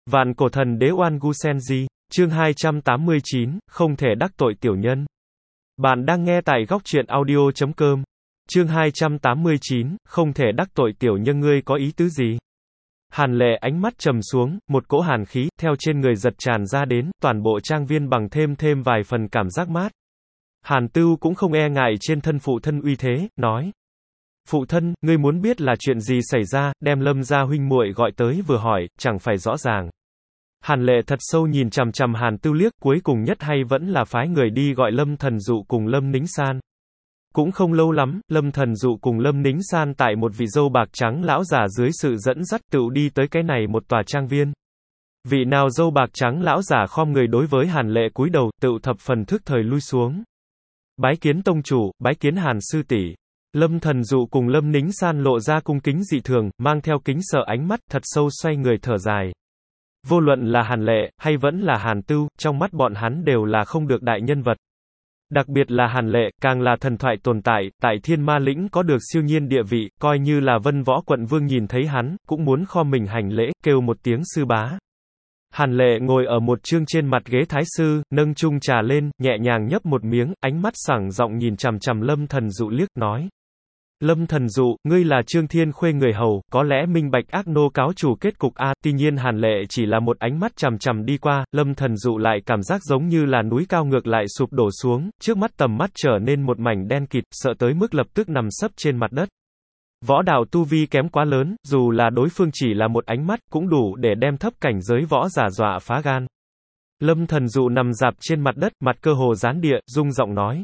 Vạn cổ thần đế Oan Gu Senji, chương 289, không thể đắc tội tiểu nhân. Bạn đang nghe tại góc truyện audio.com. Chương 289, không thể đắc tội tiểu nhân, ngươi có ý tứ gì? Hàn Lệ ánh mắt trầm xuống, một cỗ hàn khí theo trên người giật tràn ra đến, toàn bộ trang viên bằng thêm vài phần cảm giác mát. Hàn Tưu cũng không e ngại trên thân phụ thân uy thế, nói: Phụ thân, ngươi muốn biết là chuyện gì xảy ra, đem Lâm gia huynh muội gọi tới vừa hỏi, chẳng phải rõ ràng. Hàn Lệ thật sâu nhìn chằm chằm Hàn Tưu liếc, cuối cùng nhất hay vẫn là phái người đi gọi Lâm Thần Dụ cùng Lâm Nính San. Cũng không lâu lắm, Lâm Thần Dụ cùng Lâm Nính San tại một vị dâu bạc trắng lão giả dưới sự dẫn dắt tựu đi tới cái này một tòa trang viên. Vị nào dâu bạc trắng lão giả khom người đối với Hàn Lệ cúi đầu, tựu thập phần thức thời lui xuống. Bái kiến tông chủ, bái kiến Hàn sư tỷ. Lâm Thần Dụ cùng Lâm Nính San lộ ra cung kính dị thường, mang theo kính sợ ánh mắt, thật sâu xoay người thở dài. Vô luận là Hàn Lệ, hay vẫn là Hàn Tưu, trong mắt bọn hắn đều là không được đại nhân vật. Đặc biệt là Hàn Lệ, càng là thần thoại tồn tại, tại Thiên Ma Lĩnh có được siêu nhiên địa vị, coi như là Vân Võ quận vương nhìn thấy hắn, cũng muốn khom mình hành lễ, kêu một tiếng sư bá. Hàn Lệ ngồi ở một chương trên mặt ghế thái sư, nâng chung trà lên, nhẹ nhàng nhấp một miếng, ánh mắt sảng giọng nhìn chằm chằm Lâm Thần Dụ liếc, nói: Lâm Thần Dụ, ngươi là Trương Thiên Khuê người hầu, có lẽ minh bạch ác nô cáo chủ kết cục a. Tuy nhiên Hàn Lệ chỉ là một ánh mắt chằm chằm đi qua, Lâm Thần Dụ lại cảm giác giống như là núi cao ngược lại sụp đổ xuống, trước mắt tầm mắt trở nên một mảnh đen kịt, sợ tới mức lập tức nằm sấp trên mặt đất. Võ đạo tu vi kém quá lớn, dù là đối phương chỉ là một ánh mắt, cũng đủ để đem thấp cảnh giới võ giả dọa phá gan. Lâm Thần Dụ nằm dạp trên mặt đất, mặt cơ hồ gián địa, rung giọng nói: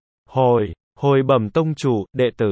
Hồi bẩm tông chủ,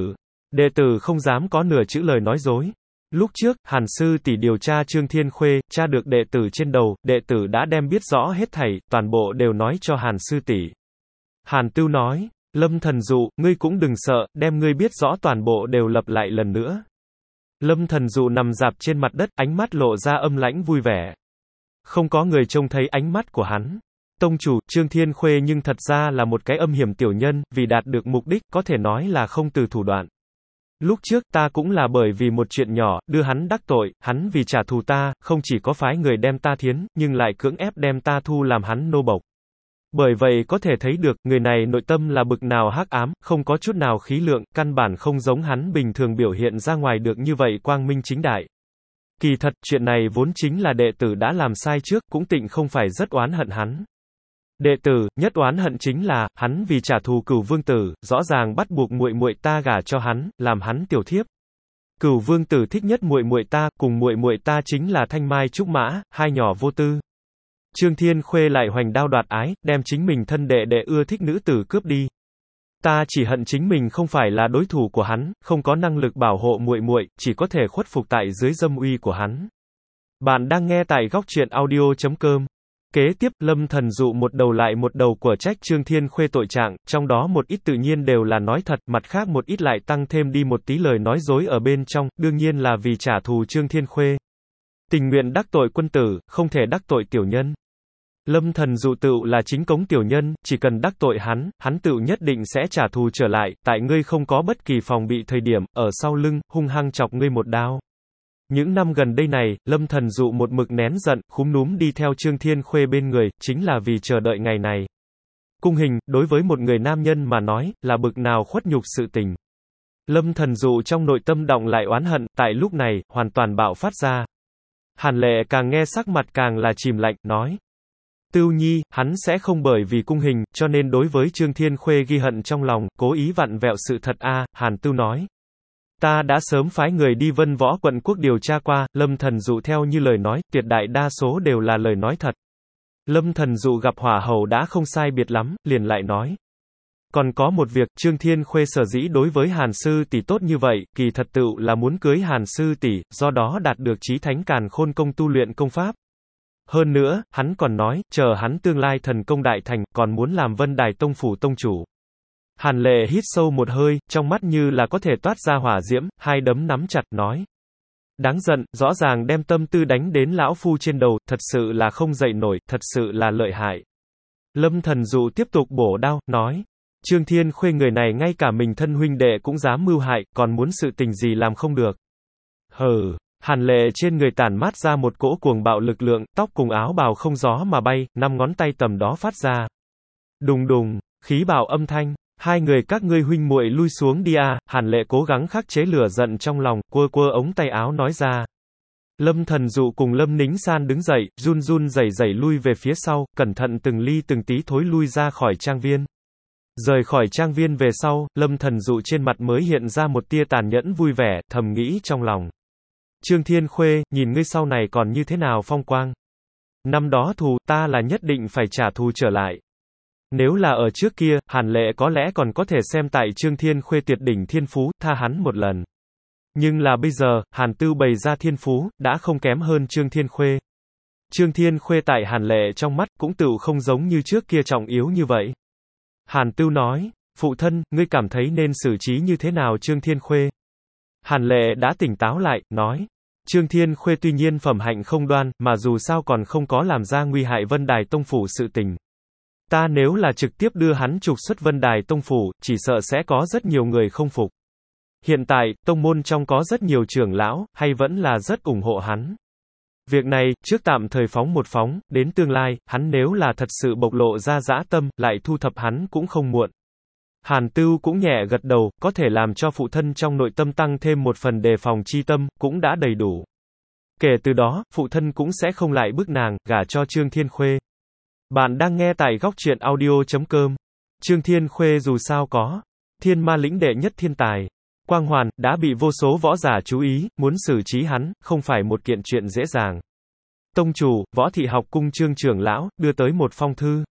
đệ tử không dám có nửa chữ lời nói dối. Lúc trước, Hàn sư tỷ điều tra Trương Thiên Khuê, tra được đệ tử trên đầu, đệ tử đã đem biết rõ hết thảy, toàn bộ đều nói cho Hàn sư tỷ. Hàn Tưu nói: Lâm Thần Dụ, ngươi cũng đừng sợ, đem ngươi biết rõ toàn bộ đều lặp lại lần nữa. Lâm Thần Dụ nằm dạp trên mặt đất, ánh mắt lộ ra âm lãnh vui vẻ. Không có người trông thấy ánh mắt của hắn. Tông chủ, Trương Thiên Khuê nhưng thật ra là một cái âm hiểm tiểu nhân, vì đạt được mục đích, có thể nói là không từ thủ đoạn. Lúc trước, ta cũng là bởi vì một chuyện nhỏ, đưa hắn đắc tội, hắn vì trả thù ta, không chỉ có phái người đem ta thiến, nhưng lại cưỡng ép đem ta thu làm hắn nô bộc. Bởi vậy có thể thấy được, người này nội tâm là bực nào hắc ám, không có chút nào khí lượng, căn bản không giống hắn bình thường biểu hiện ra ngoài được như vậy quang minh chính đại. Kỳ thật, chuyện này vốn chính là đệ tử đã làm sai trước, cũng tịnh không phải rất oán hận hắn. Đệ tử, nhất oán hận chính là, hắn vì trả thù Cửu Vương Tử, rõ ràng bắt buộc muội muội ta gả cho hắn, làm hắn tiểu thiếp. Cửu Vương Tử thích nhất muội muội ta, cùng muội muội ta chính là Thanh Mai Trúc Mã, hai nhỏ vô tư. Trương Thiên Khuê lại hoành đao đoạt ái, đem chính mình thân đệ đệ ưa thích nữ tử cướp đi. Ta chỉ hận chính mình không phải là đối thủ của hắn, không có năng lực bảo hộ muội muội, chỉ có thể khuất phục tại dưới dâm uy của hắn. Bạn đang nghe tại góc truyện audio.com. Kế tiếp, Lâm Thần Dụ một đầu lại một đầu của trách Trương Thiên Khuê tội trạng, trong đó một ít tự nhiên đều là nói thật, mặt khác một ít lại tăng thêm đi một tí lời nói dối ở bên trong, đương nhiên là vì trả thù Trương Thiên Khuê. Tình nguyện đắc tội quân tử, không thể đắc tội tiểu nhân. Lâm Thần Dụ tựu là chính cống tiểu nhân, chỉ cần đắc tội hắn tựu nhất định sẽ trả thù trở lại, tại ngươi không có bất kỳ phòng bị thời điểm, ở sau lưng, hung hăng chọc ngươi một đao. Những năm gần đây này, Lâm Thần Dụ một mực nén giận, khúm núm đi theo Trương Thiên Khuê bên người, chính là vì chờ đợi ngày này. Cung hình, đối với một người nam nhân mà nói, là bực nào khuất nhục sự tình. Lâm Thần Dụ trong nội tâm động lại oán hận, tại lúc này, hoàn toàn bạo phát ra. Hàn Lệ càng nghe sắc mặt càng là chìm lạnh, nói: Tưu Nhi, hắn sẽ không bởi vì cung hình, cho nên đối với Trương Thiên Khuê ghi hận trong lòng, cố ý vặn vẹo sự thật a. Hàn Tưu nói: Ta đã sớm phái người đi Vân Võ quận quốc điều tra qua, Lâm Thần Dụ theo như lời nói, tuyệt đại đa số đều là lời nói thật. Lâm Thần Dụ gặp hỏa hầu đã không sai biệt lắm, liền lại nói: Còn có một việc, Trương Thiên Khuê sở dĩ đối với Hàn sư tỷ tốt như vậy, kỳ thật tựu là muốn cưới Hàn sư tỷ, do đó đạt được chí thánh càn khôn công tu luyện công pháp. Hơn nữa, hắn còn nói, chờ hắn tương lai thần công đại thành, còn muốn làm Vân Đài tông phủ tông chủ. Hàn Lệ hít sâu một hơi, trong mắt như là có thể toát ra hỏa diễm, hai đấm nắm chặt, nói: Đáng giận, rõ ràng đem tâm tư đánh đến lão phu trên đầu, thật sự là không dậy nổi, thật sự là lợi hại. Lâm Thần Dụ tiếp tục bổ đao, nói: Trương Thiên Khuê người này ngay cả mình thân huynh đệ cũng dám mưu hại, còn muốn sự tình gì làm không được. Hàn Lệ trên người tản mát ra một cỗ cuồng bạo lực lượng, tóc cùng áo bào không gió mà bay, 5 ngón tay tầm đó phát ra. Đùng đùng, khí bạo âm thanh, hai người các ngươi huynh muội lui xuống đi à, Hàn Lệ cố gắng khắc chế lửa giận trong lòng, quơ quơ ống tay áo nói ra. Lâm Thần Dụ cùng Lâm Nính San đứng dậy, run run rẩy rẩy lui về phía sau, cẩn thận từng ly từng tí thối lui ra khỏi trang viên. Rời khỏi trang viên về sau, Lâm Thần Dụ trên mặt mới hiện ra một tia tàn nhẫn vui vẻ, thầm nghĩ trong lòng. Trương Thiên Khuê, nhìn ngươi sau này còn như thế nào phong quang. Năm đó thù, ta là nhất định phải trả thù trở lại. Nếu là ở trước kia, Hàn Lệ có lẽ còn có thể xem tại Trương Thiên Khuê tuyệt đỉnh thiên phú, tha hắn một lần. Nhưng là bây giờ, Hàn Tưu bày ra thiên phú, đã không kém hơn Trương Thiên Khuê. Trương Thiên Khuê tại Hàn Lệ trong mắt, cũng tự không giống như trước kia trọng yếu như vậy. Hàn Tưu nói, phụ thân, ngươi cảm thấy nên xử trí như thế nào Trương Thiên Khuê? Hàn Lệ đã tỉnh táo lại, nói. Trương Thiên Khuê tuy nhiên phẩm hạnh không đoan, mà dù sao còn không có làm ra nguy hại Vân Đài Tông Phủ sự tình. Ta nếu là trực tiếp đưa hắn trục xuất Vân Đài Tông Phủ, chỉ sợ sẽ có rất nhiều người không phục. Hiện tại, tông môn trong có rất nhiều trưởng lão, hay vẫn là rất ủng hộ hắn. Việc này, trước tạm thời phóng một phóng, đến tương lai, hắn nếu là thật sự bộc lộ ra dã tâm, lại thu thập hắn cũng không muộn. Hàn Tưu cũng nhẹ gật đầu, có thể làm cho phụ thân trong nội tâm tăng thêm một phần đề phòng chi tâm, cũng đã đầy đủ. Kể từ đó, phụ thân cũng sẽ không lại bức nàng, gả cho Trương Thiên Khuê. Bạn đang nghe tại góc truyện audio.com. Trương Thiên Khuê dù sao có Thiên Ma lĩnh đệ nhất thiên tài quang hoàn, đã bị vô số võ giả chú ý, muốn xử trí hắn, không phải một kiện chuyện dễ dàng. Tông chủ, Võ Thị Học Cung Trương trưởng lão, đưa tới một phong thư.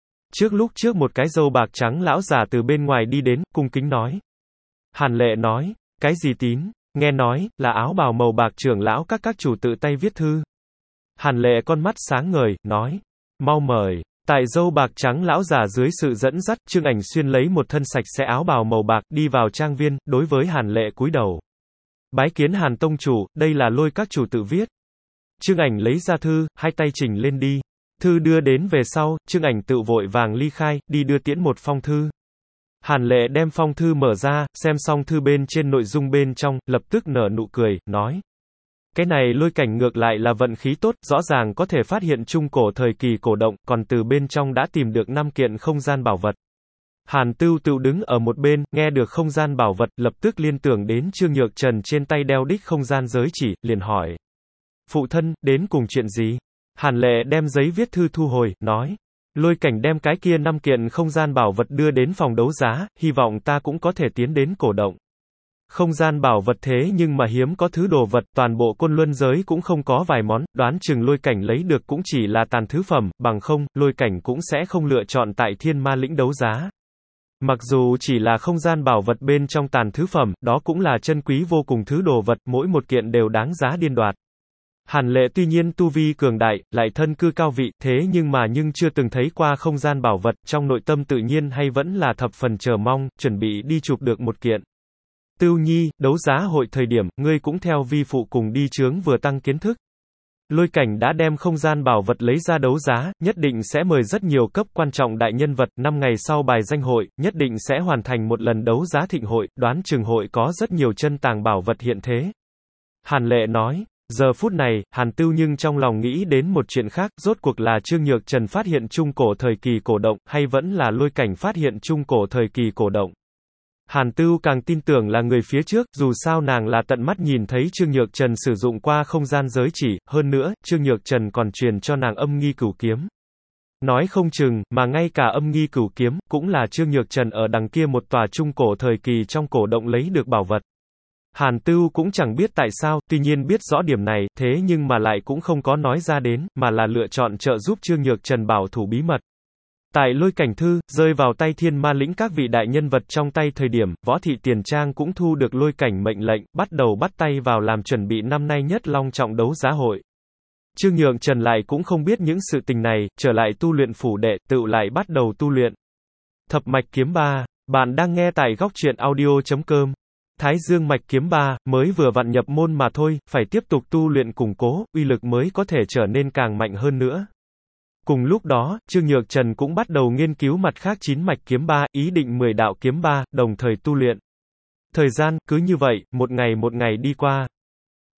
Lúc trước một cái râu bạc trắng lão già từ bên ngoài đi đến, cung kính nói. Hàn Lệ nói, cái gì tín? Nghe nói, là áo bào màu bạc trưởng lão các chủ tự tay viết thư. Hàn Lệ con mắt sáng ngời, nói, mau mời. Tại râu bạc trắng lão già dưới sự dẫn dắt, Trương Ảnh Xuyên lấy một thân sạch sẽ áo bào màu bạc, đi vào trang viên, đối với Hàn Lệ cúi đầu. Bái kiến Hàn tông chủ, đây là lôi các chủ tự viết. Trương Ảnh lấy ra thư, hai tay chỉnh lên đi. Thư đưa đến về sau, Trương Ảnh tự vội vàng ly khai, đi đưa tiễn một phong thư. Hàn Lệ đem phong thư mở ra, xem xong thư bên trên nội dung bên trong, lập tức nở nụ cười, nói. Cái này Lôi Cảnh ngược lại là vận khí tốt, rõ ràng có thể phát hiện trung cổ thời kỳ cổ động, còn từ bên trong đã tìm được 5 kiện không gian bảo vật. Hàn Tưu tự đứng ở một bên, nghe được không gian bảo vật, lập tức liên tưởng đến Trương Nhược Trần trên tay đeo đích không gian giới chỉ, liền hỏi. Phụ thân, đến cùng chuyện gì? Hàn Lệ đem giấy viết thư thu hồi, nói. Lôi Cảnh đem cái kia 5 kiện không gian bảo vật đưa đến phòng đấu giá, hy vọng ta cũng có thể tiến đến cổ động. Không gian bảo vật thế nhưng mà hiếm có thứ đồ vật, toàn bộ Côn Luân giới cũng không có vài món, đoán chừng Lôi Cảnh lấy được cũng chỉ là tàn thứ phẩm, bằng không, Lôi Cảnh cũng sẽ không lựa chọn tại Thiên Ma lĩnh đấu giá. Mặc dù chỉ là không gian bảo vật bên trong tàn thứ phẩm, đó cũng là chân quý vô cùng thứ đồ vật, mỗi một kiện đều đáng giá điên đoạt. Hàn Lệ tuy nhiên tu vi cường đại, lại thân cư cao vị, thế nhưng chưa từng thấy qua không gian bảo vật, trong nội tâm tự nhiên hay vẫn là thập phần chờ mong, chuẩn bị đi chụp được một kiện. Tưu Nhi, đấu giá hội thời điểm, ngươi cũng theo vi phụ cùng đi chướng vừa tăng kiến thức. Lôi Cảnh đã đem không gian bảo vật lấy ra đấu giá, nhất định sẽ mời rất nhiều cấp quan trọng đại nhân vật, 5 ngày sau bài danh hội, nhất định sẽ hoàn thành một lần đấu giá thịnh hội, đoán chừng hội có rất nhiều chân tàng bảo vật hiện thế. Hàn Lệ nói, giờ phút này, Hàn Tưu nhưng trong lòng nghĩ đến một chuyện khác, rốt cuộc là Trương Nhược Trần phát hiện trung cổ thời kỳ cổ động, hay vẫn là Lôi Cảnh phát hiện trung cổ thời kỳ cổ động. Hàn Tưu càng tin tưởng là người phía trước, dù sao nàng là tận mắt nhìn thấy Trương Nhược Trần sử dụng qua không gian giới chỉ, hơn nữa, Trương Nhược Trần còn truyền cho nàng âm nghi cửu kiếm. Nói không chừng, mà ngay cả âm nghi cửu kiếm, cũng là Trương Nhược Trần ở đằng kia một tòa trung cổ thời kỳ trong cổ động lấy được bảo vật. Hàn Tưu cũng chẳng biết tại sao, tuy nhiên biết rõ điểm này, thế nhưng mà lại cũng không có nói ra đến, mà là lựa chọn trợ giúp Trương Nhược Trần bảo thủ bí mật. Tại Lôi Cảnh thư, rơi vào tay Thiên Ma lĩnh các vị đại nhân vật trong tay thời điểm, Võ Thị Tiền Trang cũng thu được Lôi Cảnh mệnh lệnh, bắt đầu bắt tay vào làm chuẩn bị năm nay nhất long trọng đấu giá hội. Trương Nhược Trần lại cũng không biết những sự tình này, trở lại tu luyện phủ đệ, tự lại bắt đầu tu luyện. Thập mạch kiếm 3, bạn đang nghe tại góc truyện audio.com. Thái Dương mạch kiếm 3, mới vừa vặn nhập môn mà thôi, phải tiếp tục tu luyện củng cố, uy lực mới có thể trở nên càng mạnh hơn nữa. Cùng lúc đó, Trương Nhược Trần cũng bắt đầu nghiên cứu mặt khác 9 mạch kiếm 3, ý định 10 đạo kiếm 3, đồng thời tu luyện. Thời gian, cứ như vậy, một ngày đi qua.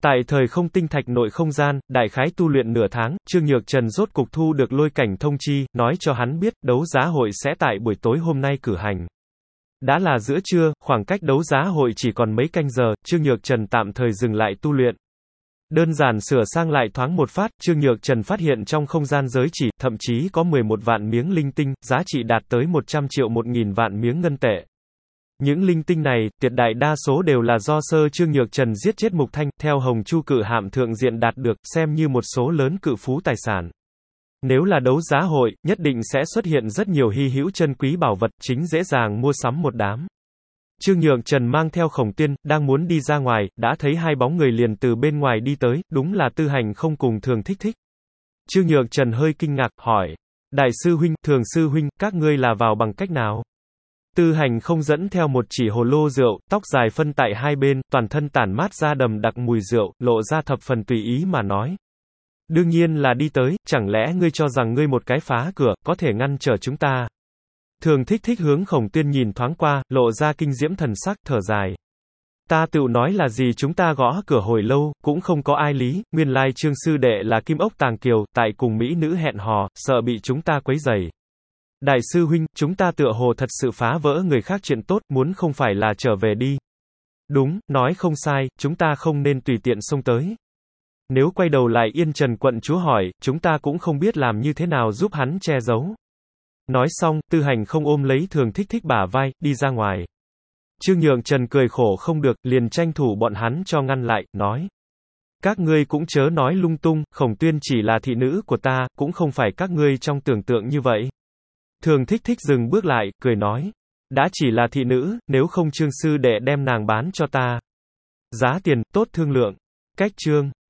Tại thời không tinh thạch nội không gian, đại khái tu luyện nửa tháng, Trương Nhược Trần rốt cục thu được lôi cảnh thông chi, nói cho hắn biết, đấu giá hội sẽ tại buổi tối hôm nay cử hành. Đã là giữa trưa, khoảng cách đấu giá hội chỉ còn mấy canh giờ, Trương Nhược Trần tạm thời dừng lại tu luyện. Đơn giản sửa sang lại thoáng một phát, Trương Nhược Trần phát hiện trong không gian giới chỉ, thậm chí có 11 vạn miếng linh tinh, giá trị đạt tới 100 triệu 1.000 vạn miếng ngân tệ. Những linh tinh này, tuyệt đại đa số đều là do sơ Trương Nhược Trần giết chết Mục Thanh, theo Hồng Chu cự hạm thượng diện đạt được, xem như một số lớn cự phú tài sản. Nếu là đấu giá hội, nhất định sẽ xuất hiện rất nhiều hy hữu chân quý bảo vật, chính dễ dàng mua sắm một đám. Trương Nhược Trần mang theo Khổng Tuyên, đang muốn đi ra ngoài, đã thấy hai bóng người liền từ bên ngoài đi tới, đúng là Tư Hành không cùng Thường Thích Thích. Trương Nhược Trần hơi kinh ngạc, hỏi, Đại sư huynh, Thường sư huynh, các ngươi là vào bằng cách nào? Tư Hành không dẫn theo một chỉ hồ lô rượu, tóc dài phân tại hai bên, toàn thân tản mát ra đầm đặc mùi rượu, lộ ra thập phần tùy ý mà nói. Đương nhiên là đi tới, chẳng lẽ ngươi cho rằng ngươi một cái phá cửa, có thể ngăn trở chúng ta? Thường Thích Thích hướng Khổng Tuyên nhìn thoáng qua, lộ ra kinh diễm thần sắc, thở dài. Ta tự nói là gì chúng ta gõ cửa hồi lâu, cũng không có ai lý, nguyên lai Trương sư đệ là Kim Ốc Tàng Kiều, tại cùng mỹ nữ hẹn hò, sợ bị chúng ta quấy rầy. Đại sư huynh, chúng ta tựa hồ thật sự phá vỡ người khác chuyện tốt, muốn không phải là trở về đi. Đúng, nói không sai, chúng ta không nên tùy tiện xông tới. Nếu quay đầu lại Yên Trần quận chúa hỏi, chúng ta cũng không biết làm như thế nào giúp hắn che giấu. Nói xong, Tư Hành không ôm lấy Thường Thích Thích bả vai, đi ra ngoài. Trương Nhược Trần cười khổ không được, liền tranh thủ bọn hắn cho ngăn lại, nói. Các ngươi cũng chớ nói lung tung, Khổng Tuyên chỉ là thị nữ của ta, cũng không phải các ngươi trong tưởng tượng như vậy. Thường Thích Thích dừng bước lại, cười nói. Đã chỉ là thị nữ, nếu không Trương sư đệ đem nàng bán cho ta. Giá tiền, tốt thương lượng. Cách chương.